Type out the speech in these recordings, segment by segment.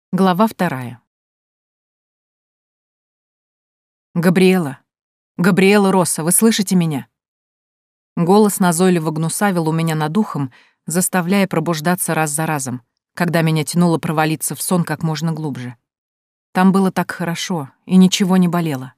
Глава 2. «Габриэла! Габриэла Росса, вы слышите меня?» Голос назойливо гнусавил у меня над ухом, заставляя пробуждаться раз за разом, когда меня тянуло провалиться в сон как можно глубже. Там было так хорошо, и ничего не болело.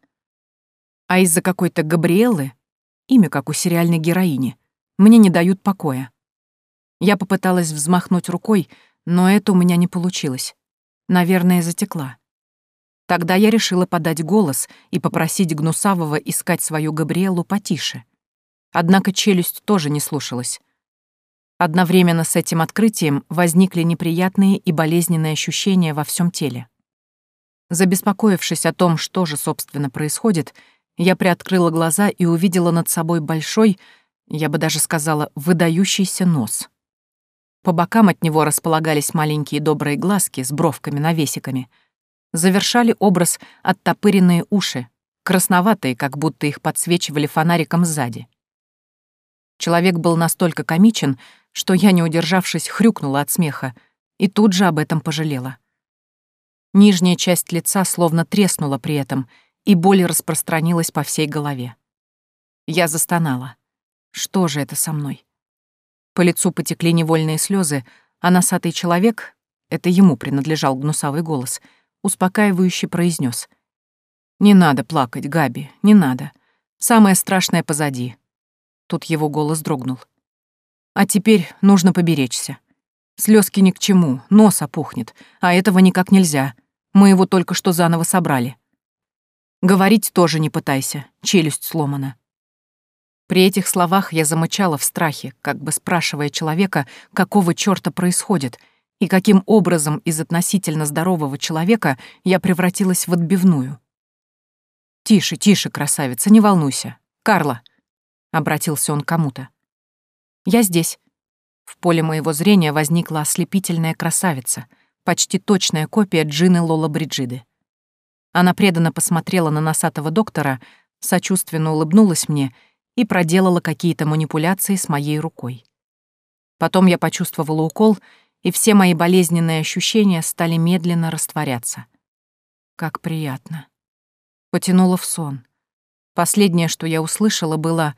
А из-за какой-то Габриэлы, имя как у сериальной героини, мне не дают покоя. Я попыталась взмахнуть рукой, но это у меня не получилось. Наверное, затекла. Тогда я решила подать голос и попросить Гнусавого искать свою Габриэлу потише. Однако челюсть тоже не слушалась. Одновременно с этим открытием возникли неприятные и болезненные ощущения во всем теле. Забеспокоившись о том, что же, собственно, происходит, я приоткрыла глаза и увидела над собой большой, я бы даже сказала, выдающийся нос. По бокам от него располагались маленькие добрые глазки с бровками-навесиками. Завершали образ оттопыренные уши, красноватые, как будто их подсвечивали фонариком сзади. Человек был настолько комичен, что я, не удержавшись, хрюкнула от смеха и тут же об этом пожалела. Нижняя часть лица словно треснула при этом, и боль распространилась по всей голове. Я застонала. Что же это со мной? По лицу потекли невольные слезы, а носатый человек, это ему принадлежал гнусавый голос, успокаивающе произнес: «Не надо плакать, Габи, не надо. Самое страшное позади». Тут его голос дрогнул. «А теперь нужно поберечься. Слезки ни к чему, нос опухнет, а этого никак нельзя. Мы его только что заново собрали. Говорить тоже не пытайся, челюсть сломана». При этих словах я замычала в страхе, как бы спрашивая человека, какого чёрта происходит, и каким образом из относительно здорового человека я превратилась в отбивную. «Тише, тише, красавица, не волнуйся. Карла!» — обратился он к кому-то. «Я здесь». В поле моего зрения возникла ослепительная красавица, почти точная копия Джины Лоллобриджиды. Она преданно посмотрела на носатого доктора, сочувственно улыбнулась мне и проделала какие-то манипуляции с моей рукой. Потом я почувствовала укол, и все мои болезненные ощущения стали медленно растворяться. Как приятно. Потянула в сон. Последнее, что я услышала, было: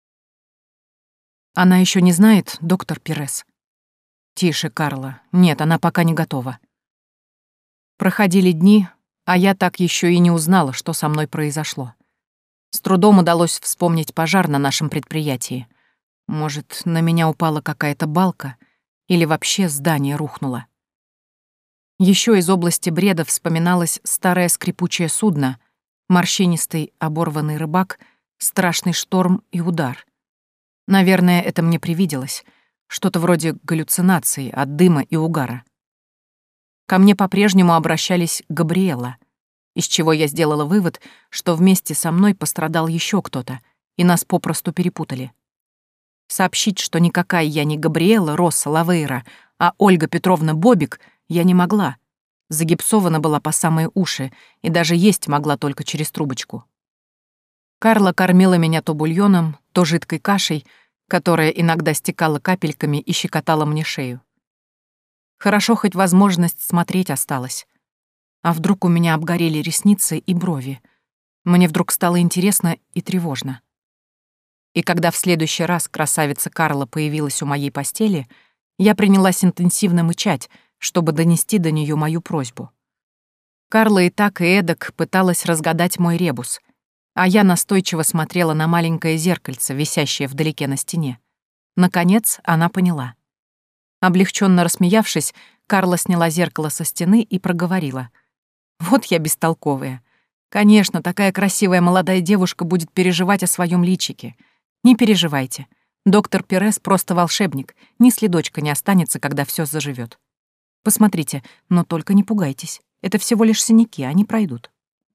«Она еще не знает, доктор Перес». «Тише, Карла. Нет, она пока не готова». Проходили дни, а я так еще и не узнала, что со мной произошло. С трудом удалось вспомнить пожар на нашем предприятии. Может, на меня упала какая-то балка или вообще здание рухнуло. Еще из области бреда вспоминалось старое скрипучее судно, морщинистый оборванный рыбак, страшный шторм и удар. Наверное, это мне привиделось, что-то вроде галлюцинаций от дыма и угара. Ко мне по-прежнему обращались Габриэла, из чего я сделала вывод, что вместе со мной пострадал еще кто-то, и нас попросту перепутали. Сообщить, что никакая я не Габриэла Росса Лавейра, а Ольга Петровна Бобик, я не могла. Загипсована была по самые уши, и даже есть могла только через трубочку. Карла кормила меня то бульоном, то жидкой кашей, которая иногда стекала капельками и щекотала мне шею. Хорошо, хоть возможность смотреть осталась. А вдруг у меня обгорели ресницы и брови? Мне вдруг стало интересно и тревожно. И когда в следующий раз красавица Карла появилась у моей постели, я принялась интенсивно мычать, чтобы донести до нее мою просьбу. Карла и так и эдак пыталась разгадать мой ребус, а я настойчиво смотрела на маленькое зеркальце, висящее вдалеке на стене. Наконец она поняла. Облегченно рассмеявшись, Карла сняла зеркало со стены и проговорила: «Вот я бестолковая. Конечно, такая красивая молодая девушка будет переживать о своем личике. Не переживайте. Доктор Перес просто волшебник, ни следочка не останется, когда все заживет. Посмотрите, но только не пугайтесь. Это всего лишь синяки, они пройдут».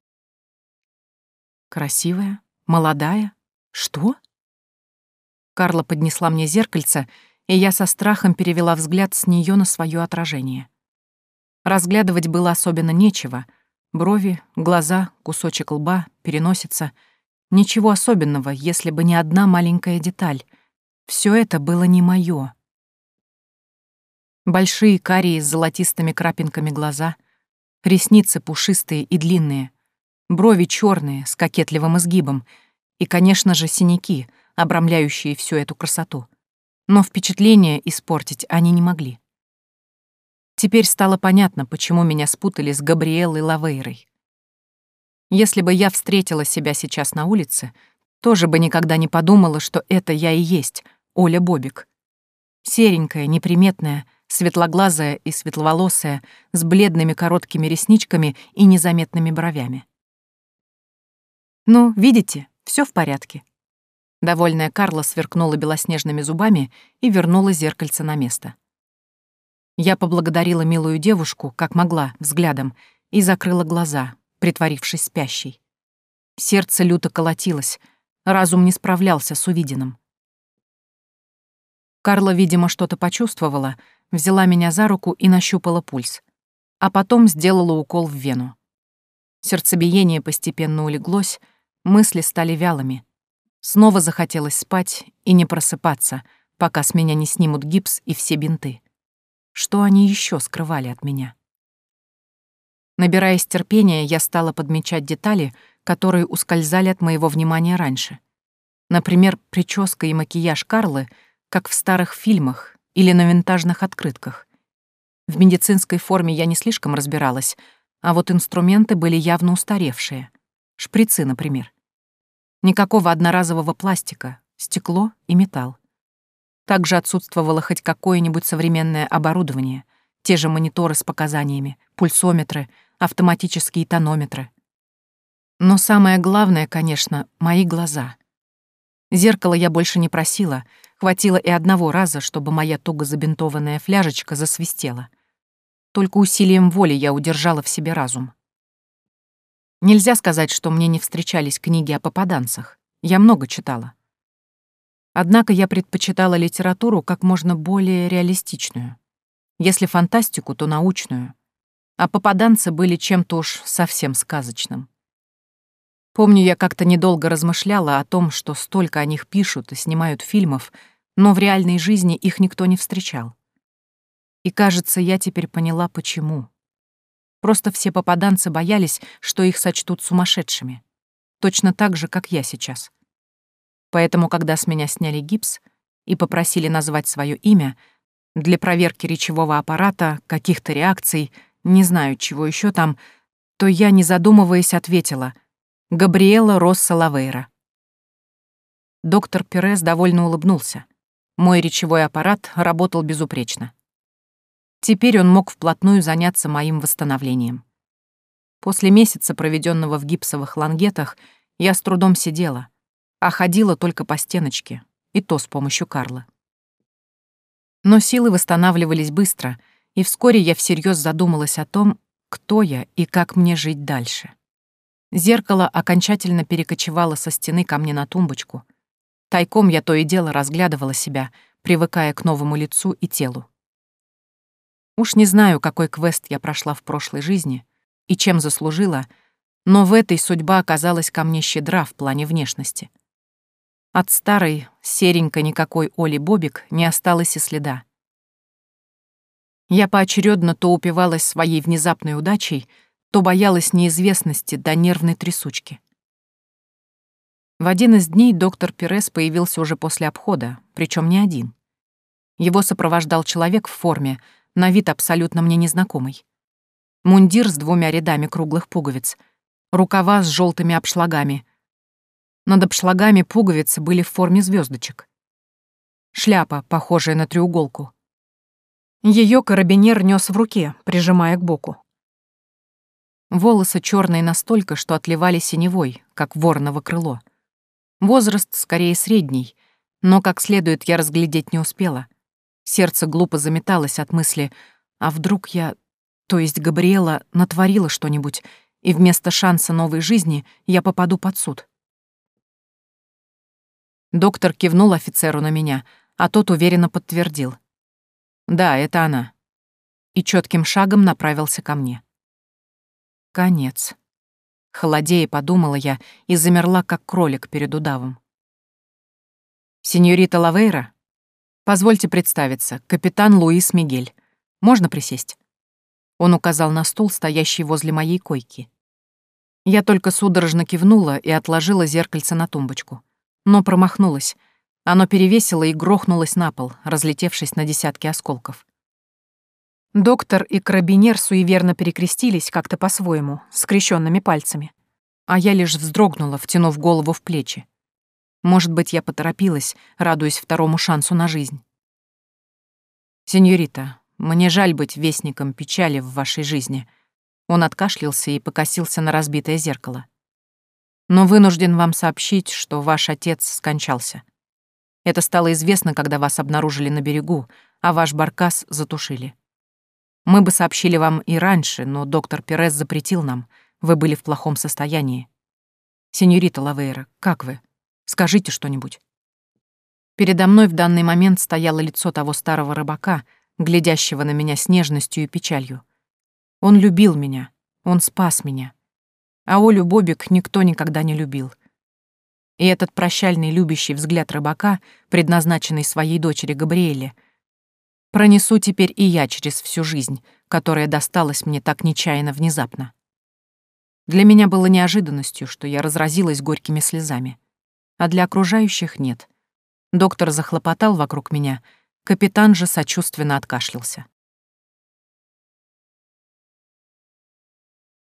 Красивая? Молодая? Что? Карла поднесла мне зеркальце, и я со страхом перевела взгляд с нее на свое отражение. Разглядывать было особенно нечего. Брови, глаза, кусочек лба, переносица. Ничего особенного, если бы не одна маленькая деталь. Все это было не моё. Большие карие с золотистыми крапинками глаза, Ресницы пушистые и длинные, брови черные с кокетливым изгибом и, конечно же, синяки, обрамляющие всю эту красоту. Но впечатление испортить они не могли. Теперь стало понятно, почему меня спутали с Габриэллой Лавейрой. Если бы я встретила себя сейчас на улице, тоже бы никогда не подумала, что это я и есть Оля Бобик. Серенькая, неприметная, светлоглазая и светловолосая, с бледными короткими ресничками и незаметными бровями. «Ну, видите, все в порядке». Довольная Карла сверкнула белоснежными зубами и вернула зеркальце на место. Я поблагодарила милую девушку, как могла, взглядом, и закрыла глаза, притворившись спящей. Сердце люто колотилось, разум не справлялся с увиденным. Карла, видимо, что-то почувствовала, взяла меня за руку и нащупала пульс, а потом сделала укол в вену. Сердцебиение постепенно улеглось, мысли стали вялыми. Снова захотелось спать и не просыпаться, пока с меня не снимут гипс и все бинты. Что они еще скрывали от меня? Набираясь терпения, я стала подмечать детали, которые ускользали от моего внимания раньше. Например, прическа и макияж Карлы, как в старых фильмах или на винтажных открытках. В медицинской форме я не слишком разбиралась, а вот инструменты были явно устаревшие. Шприцы, например. Никакого одноразового пластика, стекло и металл. Также отсутствовало хоть какое-нибудь современное оборудование, те же мониторы с показаниями, пульсометры, автоматические тонометры. Но самое главное, конечно, мои глаза. Зеркало я больше не просила, хватило и одного раза, чтобы моя туго забинтованная фляжечка засвистела. Только усилием воли я удержала в себе разум. Нельзя сказать, что мне не встречались книги о попаданцах. Я много читала. Однако я предпочитала литературу как можно более реалистичную. Если фантастику, то научную. А попаданцы были чем-то уж совсем сказочным. Помню, я как-то недолго размышляла о том, что столько о них пишут и снимают фильмов, но в реальной жизни их никто не встречал. И, кажется, я теперь поняла, почему. Просто все попаданцы боялись, что их сочтут сумасшедшими. Точно так же, как я сейчас. Поэтому, когда с меня сняли гипс и попросили назвать свое имя, для проверки речевого аппарата, каких-то реакций, не знаю, чего еще там, то я, не задумываясь, ответила «Габриэла Росса Лавейра». Доктор Перес довольно улыбнулся. Мой речевой аппарат работал безупречно. Теперь он мог вплотную заняться моим восстановлением. После месяца, проведенного в гипсовых лангетах, я с трудом сидела, а ходила только по стеночке, и то с помощью Карлы. Но силы восстанавливались быстро, и вскоре я всерьез задумалась о том, кто я и как мне жить дальше. Зеркало окончательно перекочевало со стены ко мне на тумбочку. Тайком я то и дело разглядывала себя, привыкая к новому лицу и телу. Уж не знаю, какой квест я прошла в прошлой жизни и чем заслужила, но в этой судьба оказалась ко мне щедра в плане внешности. От старой, серенькой никакой Оли Бобик не осталось и следа. Я поочередно то упивалась своей внезапной удачей, то боялась неизвестности до нервной трясучки. В один из дней доктор Перес появился уже после обхода, причем не один. Его сопровождал человек в форме, на вид абсолютно мне незнакомый. Мундир с 2 рядами круглых пуговиц, рукава с желтыми обшлагами. Над обшлагами пуговицы были в форме звездочек. Шляпа, похожая на треуголку. Ее карабинер нес в руке, прижимая к боку. Волосы черные настолько, что отливали синевой, как вороново крыло. Возраст скорее средний, но как следует я разглядеть не успела. Сердце глупо заметалось от мысли, а вдруг я, то есть Габриэла, натворила что-нибудь, и вместо шанса новой жизни я попаду под суд. Доктор кивнул офицеру на меня, а тот уверенно подтвердил. Да, это она. И четким шагом направился ко мне. Конец. Холодея подумала я и замерла, как кролик перед удавом. Сеньорита Лавейра? Позвольте представиться, капитан Луис Мигель. Можно присесть? Он указал на стул, стоящий возле моей койки. Я только судорожно кивнула и отложила зеркальце на тумбочку. Но промахнулась. Оно перевесило и грохнулось на пол, разлетевшись на десятки осколков. Доктор и карабинер суеверно перекрестились как-то по-своему, скрещенными пальцами. А я лишь вздрогнула, втянув голову в плечи. Может быть, я поторопилась, радуясь второму шансу на жизнь. «Сеньорита, мне жаль быть вестником печали в вашей жизни». Он откашлялся и покосился на разбитое зеркало. «Но вынужден вам сообщить, что ваш отец скончался. Это стало известно, когда вас обнаружили на берегу, а ваш баркас затушили. Мы бы сообщили вам и раньше, но доктор Перес запретил нам. Вы были в плохом состоянии. Сеньорита Лавейра, как вы? Скажите что-нибудь». Передо мной в данный момент стояло лицо того старого рыбака, глядящего на меня с нежностью и печалью. Он любил меня, он спас меня. А Олю Бобик никто никогда не любил. И этот прощальный любящий взгляд рыбака, предназначенный своей дочери Габриэле, пронесу теперь и я через всю жизнь, которая досталась мне так нечаянно внезапно. Для меня было неожиданностью, что я разразилась горькими слезами. А для окружающих нет. Доктор захлопотал вокруг меня, капитан же сочувственно откашлялся.